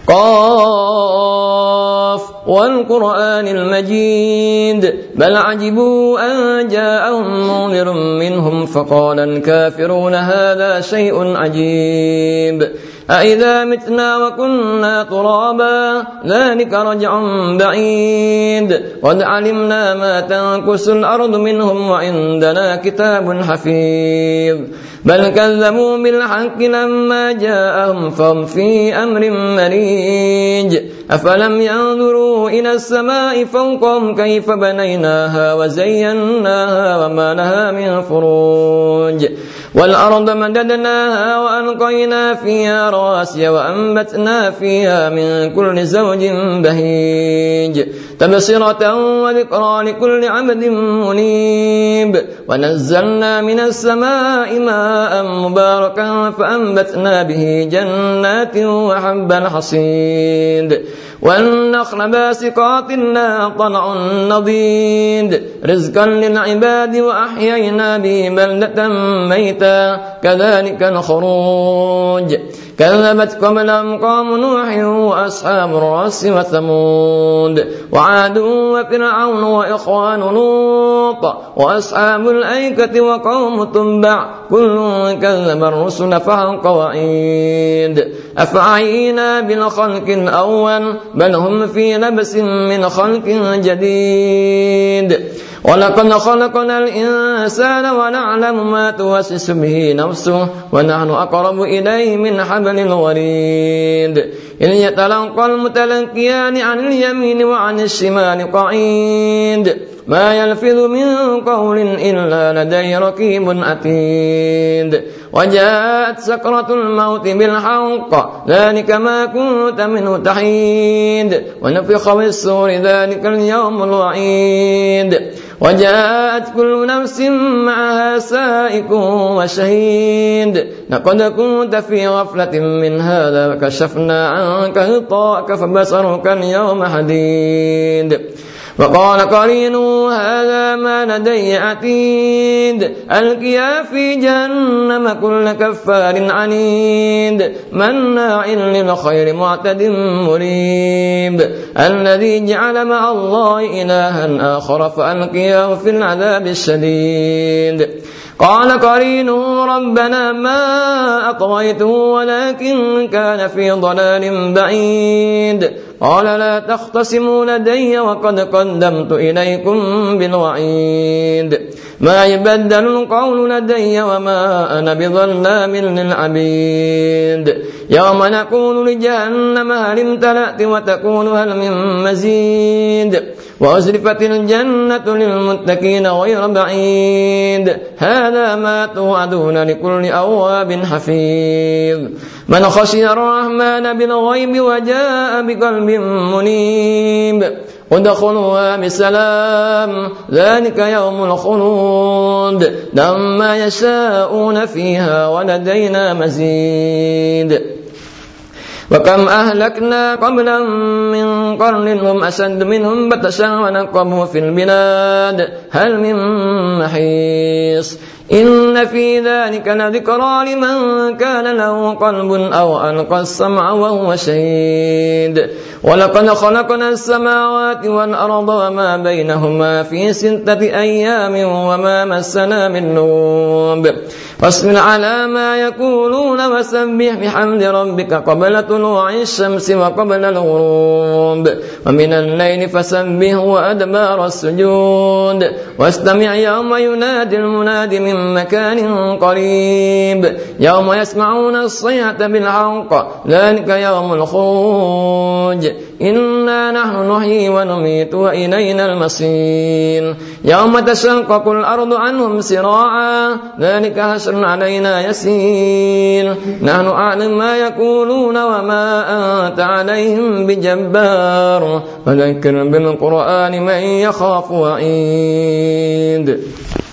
قاف والقرآن المجيد بل عجبوا أن جاءهم منذر منهم فقال الكافرون هذا شيء عجيب أإذا متنا وكنا ترابا ذلك رجع بعيد قد علمنا ما تنكس الأرض منهم وعندنا كتاب حفيظ بل كذبوا بالحق لما جاءهم فهم في أمر مريج أفلم ينظروا إلى السماء فوقهم كيف بنيناها وزيناها وما لها من فروج والأرض مددناها وألقينا فيها رواسي وأنبتنا فيها من كل زوج بهيج تبصرة وذكرى لكل عبد منيب ونزلنا من السماء ماء مباركا فأنبتنا به جنات وحب الحصيد والنخل باسقات لها طلع نضيد رزقا للعباد وأحيينا به بلدة ميتا كذلك الخروج كذبت قبلهم قوم نوح وأصحاب الرس وثمود وعاد وفرعون وإخوان لوط وأصحاب الأيكة وقوم تبع كل كذب الرسل فحق وعيد أفعينا بالخلق الأول بل هم في لبس من خلق جديد ولقد خلقنا الإنسان ونعلم ما توسوس به نفسه ونحن أقرب إليه من حبل الوريد إذ يتلقى المتلقيان عن اليمين وعن الشمال قعيد ما يلفظ من قول إلا لديه رقيب عتيد وجاءت سكرة الموت بالحق ذلك ما كنت منه تحيد ونفخ بالصور ذلك اليوم الوعيد وجاءت كل نفس معها سائق وشهيد لقد كنت في غفلة من هذا وكشفنا عنك غطاءك فبصرك اليوم حديد وقال قرينه هذا ما لدي عتيد ألقيا في جهنم كل كفار عنيد مناع للخير معتد مريب الذي جعل مع الله إلها آخر فألقياه في العذاب الشديد قال قرينه ربنا ما أطغيته ولكن كان في ضلال بعيد قال لا تختصموا لدي وقد قدمت إليكم بالوعيد ما يبدل القول لدي وما أنا بظلام للعبيد يوم نقول لجهنم هل امتلأت وتقول هل من مزيد وأزلفت الجنة للمتقين غير بعيد هذا ما توعدون لكل أواب حفيظ من خشي الرحمن بالغيب وجاء بقلب منيب ادخلوها بسلام ذلك يوم الخلود لهم ما يشاءون فيها ولدينا مزيد وكم أهلكنا قبلهم من قرن هم أشد منهم بطشا ونقبوا في البلاد هل من محيص إن في ذلك لذكرى لمن كان له قلب أو ألقى السمع وهو شهيد ولقد خلقنا السماوات والأرض وما بينهما في 6 أيام وما مسنا من لغوب فاصبر على ما يقولون وسبح بحمد ربك قبل طلوع الشمس وقبل الغروب ومن الليل فسبح وأدبار السجود واستمع يوم ينادي المناد من مكان قريب يوم يسمعون الصيحة بالحق ذلك يوم الخروج إنا نحن نحيي ونميت وإلينا المصير يوم تشقق الأرض عنهم سراعا ذلك حشر علينا يسير نحن أعلم ما يقولون وما أنت عليهم بجبار فذكر بالقرآن من يخاف وعيد